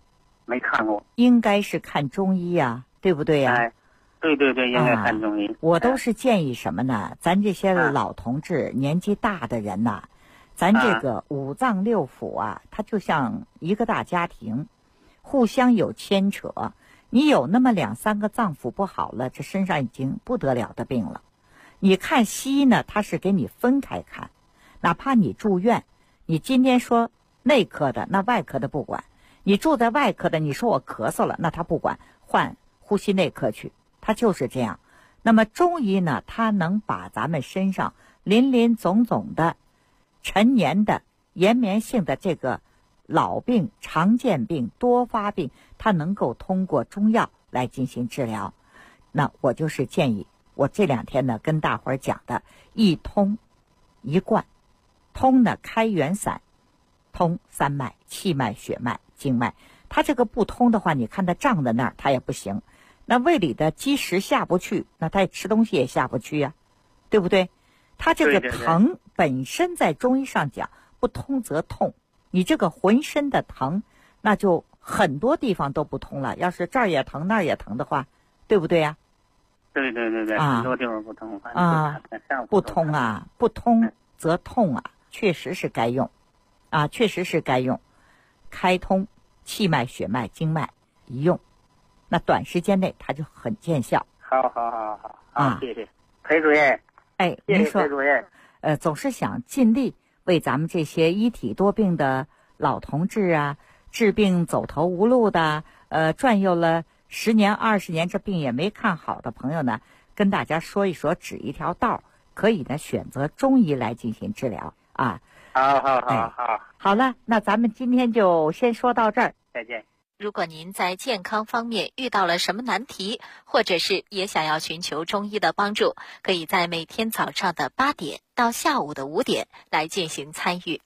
没看过。 应该是看中医呀，对不对呀？ 哎，对，应该看中医。 我都是建议什么呢？咱这些老同志、年纪大的人呐，咱这个五脏六腑啊，它就像一个大家庭，互相有牵扯。你有那么2、3个脏腑不好了，这身上已经不得了的病了。你看西医呢，它是给你分开看，哪怕你住院，你今天说内科的，那外科的不管；你住在外科的，你说我咳嗽了，那他不管，换呼吸内科去，他就是这样。那么中医呢，它能把咱们身上林林总总的陈年的延绵性的这个老病、常见病、多发病，它能够通过中药来进行治疗。那我就是建议，我这2天呢跟大伙儿讲的一通一贯。通呢开元散，通3脉、气脉、血脉、经脉。它这个不通的话，你看它胀在那儿，它也不行。那胃里的积食下不去，那它吃东西也下不去呀，对不对？它这个疼本身在中医上讲，不通则痛。你这个浑身的疼，那就很多地方都不通了。要是这儿也疼那儿也疼的话，对不对呀？ 对，很多地方不通不通啊，不通则痛啊，确实是该用，确实是该用。开通气脉、血脉、经脉一用，那短时间内它就很见效。 好，谢谢裴主任。 哎，您说， 裴主任， 总是想尽力为咱们这些医体多病的老同志啊，治病走投无路的，转悠了10年、20年，这病也没看好的朋友呢，跟大家说一说，指一条道，可以呢选择中医来进行治疗啊。好了，那咱们今天就先说到这儿， 再见。 如果您在健康方面遇到了什么难题，或者是也想要寻求中医的帮助，可以在每天早上的8点到下午的5点来进行参与。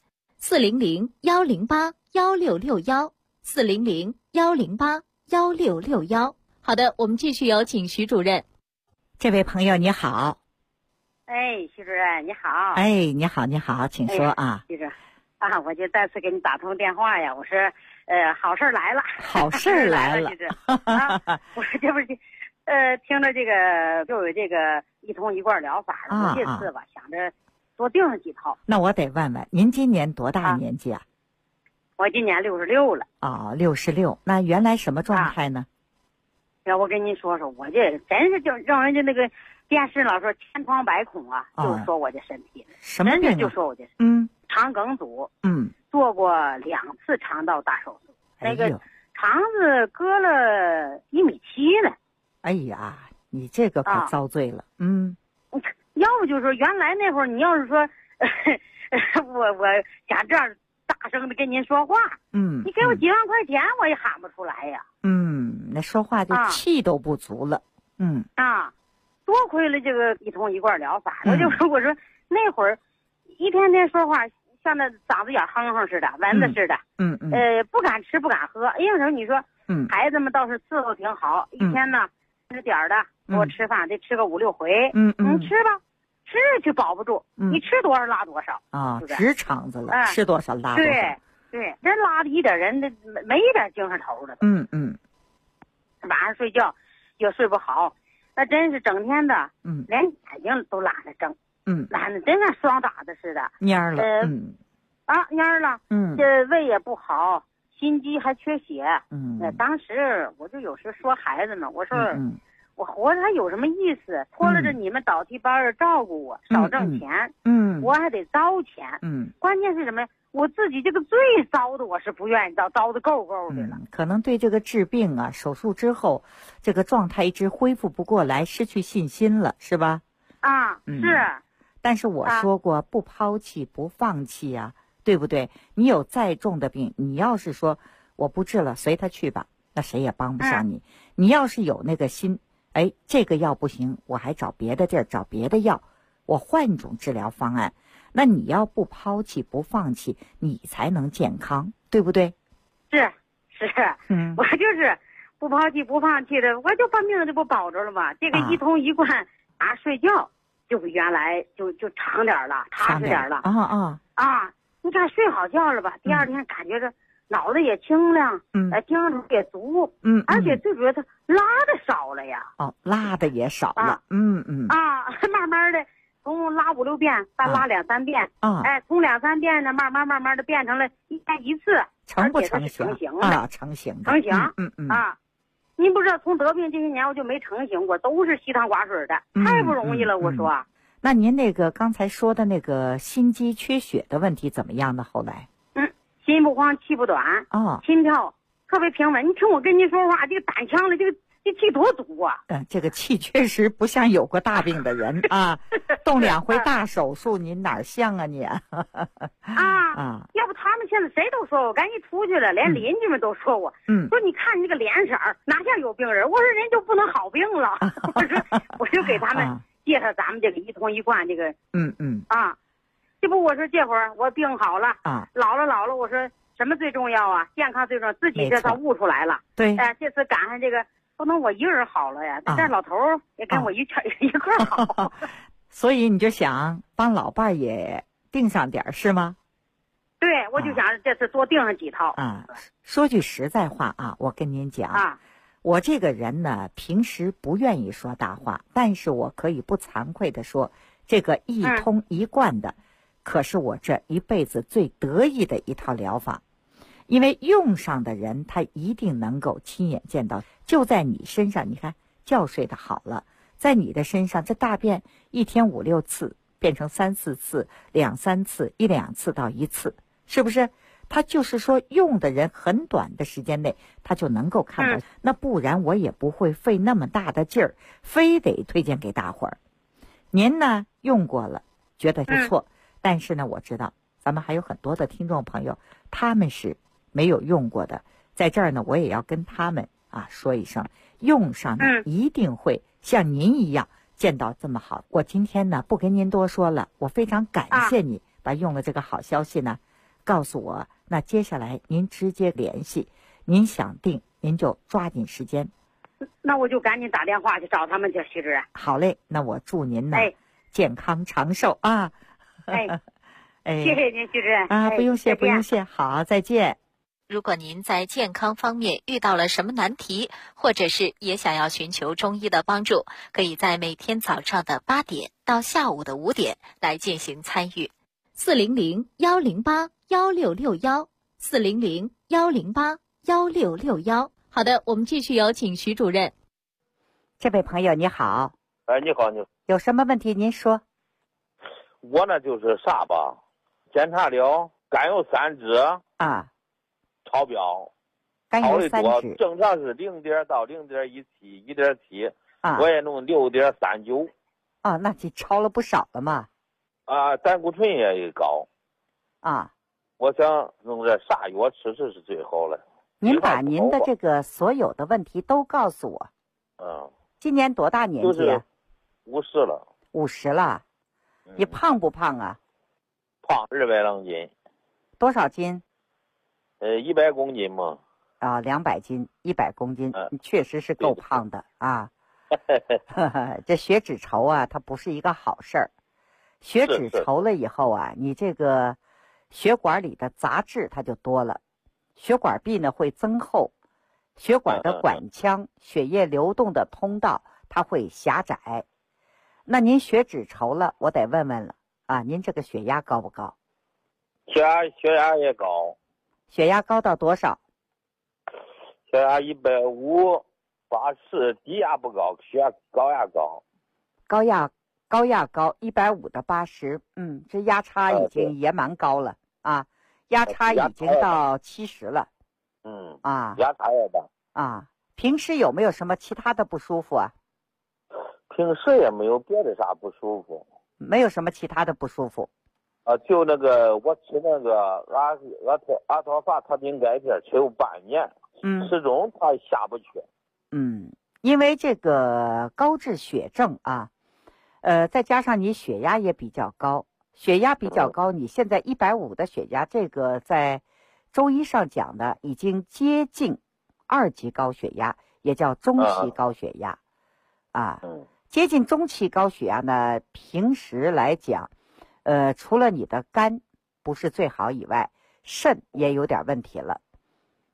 400-108-1661，400-108-1661。好的，我们继续有请徐主任。 这位朋友你好。 哎，徐主任你好。 哎，你好，请说啊。 徐主任我就再次给你打通电话呀，我说好事来了。 好事来了。 我这不是听着这个就有这个一通一贯疗法了，我这次吧想着多订上几套。 那我得问问您今年多大年纪啊？ 我今年66了。 66，那原来什么状态呢？ 要我跟您说说，我这真是就让人家那个电视老说千疮百孔啊，就说我这身体什么病啊？ 就说我这肠梗阻，做过2次肠道大手术，那个肠子割了1.7米了。 哎呀，你这个可遭罪了。 要不就是说原来那会儿你要是说我想这样大声的跟您说话，你给我几万块钱我也喊不出来呀。 那说话就气都不足了。 多亏了这个一通一贯疗法，我说那会儿一天天说话像那嗓子眼哼哼似的，蚊子似的。不敢吃不敢喝。因为你说孩子们倒是伺候挺好，一天呢吃点儿的给我吃饭得吃个5、6回。你吃吧，吃就保不住，你吃多少拉多少直肠子了，吃多少拉多少。 对，人拉的一点人没一点精神头了。晚上睡觉又睡不好，那真是整天的连眼睛都懒得睁。懒得真像霜打的似的， 蔫了。 蔫了。这胃也不好，心肌还缺血。当时我就有时说孩子们，我说我活着还有什么意思？拖拉着你们倒替班照顾我，少挣钱。我还得糟钱。关键是什么？我自己这个最糟的，我是不愿意糟的够够的了。 可能对这个治病啊，手术之后这个状态一直恢复不过来，失去信心了，是吧？ 是。 但是我说过，不抛弃不放弃啊，对不对？你有再重的病，你要是说我不治了，随他去吧，那谁也帮不上你。你要是有那个心，这个药不行，我还找别的地儿找别的药，我换一种治疗方案。那你要不抛弃不放弃，你才能健康，对不对？ 是，我就是不抛弃不放弃的，我就把命这不保着了吗？这个一通一贯睡觉就比原来就长点了，踏实点了。你看睡好觉了吧，第二天感觉着脑子也清亮，精神也足，而且最主要他拉的少了呀。 哦，拉的也少了， 慢慢的从拉5、6遍，再拉2、3遍，从2、3遍呢，慢慢的变成了1天1次， 成不成型啊？成型， 您不知道，从得病这些年我就没成型过，都是稀汤寡水的，太不容易了。我说， 那您那个刚才说的那个心肌缺血的问题怎么样呢？后来， 心不慌，气不短，心跳特别平稳。你听我跟您说话，这个胆腔里这气多足啊！ 这个气确实不像有过大病的人啊，动2回大手术，您哪像啊你？ 要不他们现在谁都说我赶紧出去了，连邻居们都说我，说你看你这个脸色哪像有病人？我说人就不能好病了。我就给他们介绍咱们这个一通一贯这个，这不我说这会儿我病好了老了，我说什么最重要啊？健康最重要，自己这算悟出来了。 对， 这次赶上这个。不能我一个人好了呀，这老头也跟我一块好。 所以你就想帮老伴儿也订上点是吗？ 对，我就想这次多订上几套。 说句实在话啊，我跟您讲我这个人呢，平时不愿意说大话，但是我可以不惭愧的说，这个一通一贯的，可是我这一辈子最得意的一套疗法。因为用上的人他一定能够亲眼见到，就在你身上，你看觉睡得好了，在你的身上这大便1天5、6次变成3、4次、2、3次、1、2次到1次，是不是？他就是说用的人很短的时间内他就能够看到，那不然我也不会费那么大的劲儿非得推荐给大伙儿。您呢用过了觉得不错，但是呢我知道咱们还有很多的听众朋友他们是没有用过的，在这儿呢我也要跟他们说一声，用上呢一定会像您一样见到这么好。我今天呢不跟您多说了，我非常感谢你把用了这个好消息呢告诉我。那接下来您直接联系，您想订您就抓紧时间。 那我就赶紧打电话去找他们去，徐主任。 好嘞，那我祝您呢健康长寿啊。 谢谢您，徐主任。 不用谢不用谢，好，再见。 如果您在健康方面遇到了什么难题，或者是也想要寻求中医的帮助，可以在每天早上的8点到下午的5点来进行参与。 400-108-1661，400-108-1661。好的，我们继续有请徐主任。 这位朋友你好。 你好，你有什么问题您说。 我呢就是啥吧，检查了甘油3酯超标， 甘油3酯正常是0.到0.17、1.7，我也弄6.39。 那就超了不少了嘛。 胆固醇也高。我想弄点啥药吃是最好了。 您把您的这个所有的问题都告诉我。今年多大年纪？ 就是50了。 50了。你胖不胖啊？ 胖200lang斤。 多少斤 ？100公斤嘛。 200斤，100公斤，确实是够胖的啊。这血脂稠它不是一个好事儿。血脂稠了以后你这个血管里的杂质它就多了，血管壁呢会增厚，血管的管腔、血液流动的通道它会狭窄。那您血脂稠了，我得问问了您这个血压高不高？ 血压也高。 血压高到多少？ 血压150/80，低压不高，高压高。 高压高150/80，这压差已经也蛮高了压差已经到70了。 压差也大。 平时有没有什么其他的不舒服啊？ 平时也没有别的啥不舒服。 没有什么其他的不舒服。 就那个我吃那个阿托法他汀钙片吃有半年，始终他下不去。 因为这个高质血症再加上你血压也比较高，你现在150的血压，这个在中医上讲的已经接近2级高血压，也叫中期高血压接近中期高血压呢，平时来讲除了你的肝不是最好以外，肾也有点问题了。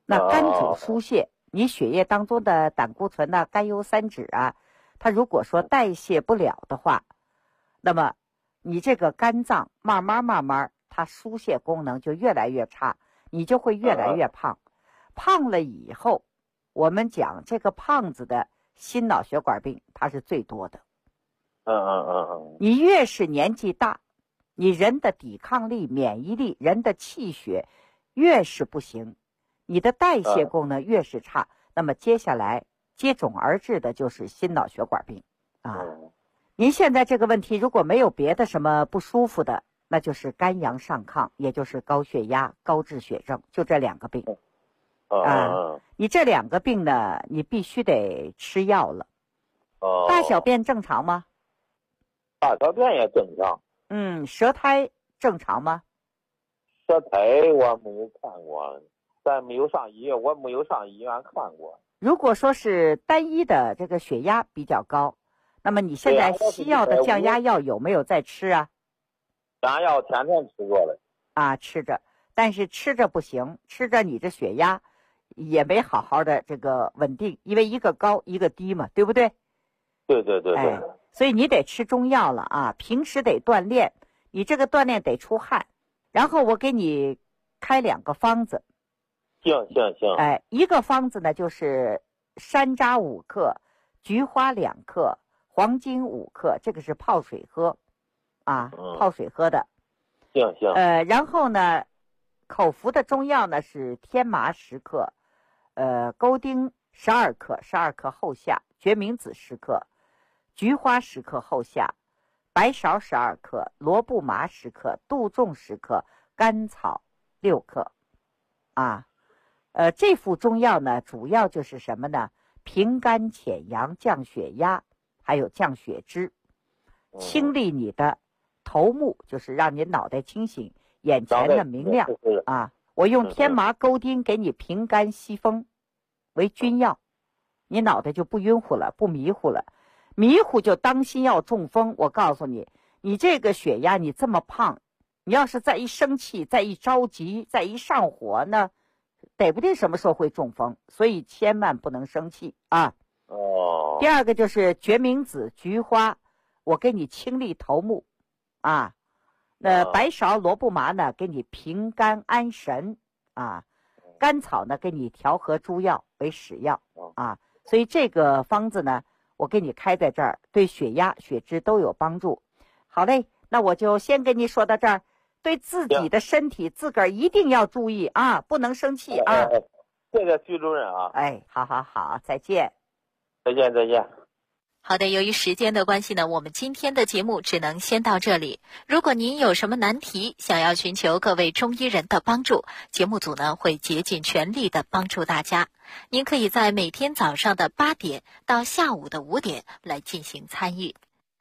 那肝主疏泄，你血液当中的胆固醇啊、甘油三酯啊，它如果说代谢不了的话，那么你这个肝脏慢慢它疏泄功能就越来越差，你就会越来越胖。胖了以后，我们讲这个胖子的心脑血管病它是最多的。你越是年纪大，你人的抵抗力、免疫力、人的气血越是不行，你的代谢功能越是差，那么接下来接踵而至的就是心脑血管病啊。您现在这个问题如果没有别的什么不舒服的，那就是肝阳上亢，也就是高血压、高脂血症，就这2个病你这2个病呢，你必须得吃药了。大小便正常吗？ 大小便也正常。 舌苔正常吗？ 舌苔我没有看过，但没有上医院，我没有上医院看过。 如果说是单一的这个血压比较高，那么你现在西药的降压药有没有在吃啊？ 降压药天天吃着了。 吃着，但是吃着不行，吃着你这血压也没好好的这个稳定，因为一个高一个低嘛，对不对？ 对。 所以你得吃中药了啊，平时得锻炼，你这个锻炼得出汗，然后我给你开2个方子。 行。 一个方子呢就是山楂5克，菊花2克，黄精5克，这个是泡水喝泡水喝的。 行。 然后呢，口服的中药呢是天麻10克，钩丁12克，12克后下，决明子10克，菊花10克后下，白芍12克，罗布麻10克，杜仲10克，甘草6克这副中药呢主要就是什么呢？平肝潜阳，降血压，还有降血脂，清理你的头目，就是让你脑袋清醒，眼前的明亮我用天麻钩丁给你平肝息风为君药，你脑袋就不晕乎了，不迷糊了。迷糊就当心要中风。我告诉你，你这个血压你这么胖，你要是再一生气，再一着急，再一上火呢，得不定什么时候会中风，所以千万不能生气第二个就是决明子、菊花，我给你清理头目那白芍、罗布麻呢，给你平肝安神甘草呢，给你调和诸药为使药所以这个方子呢，我给你开在这儿，对血压、血脂都有帮助。好嘞，那我就先跟你说到这儿。对自己的身体自个儿一定要注意不能生气谢谢徐主任好，再见。 再见。 好的，由于时间的关系呢，我们今天的节目只能先到这里。如果您有什么难题，想要寻求各位中医人的帮助，节目组呢会竭尽全力的帮助大家。您可以在每天早上的8点到下午的5点来进行参与。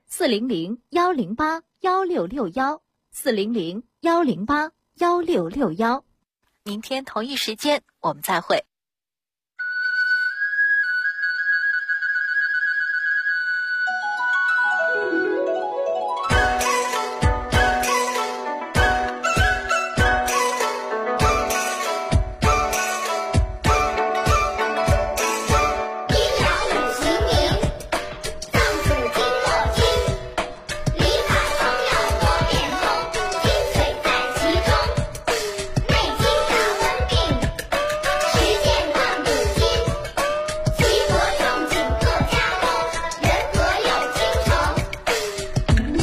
400-108-1661 400-108-1661。 明天同一时间我们再会。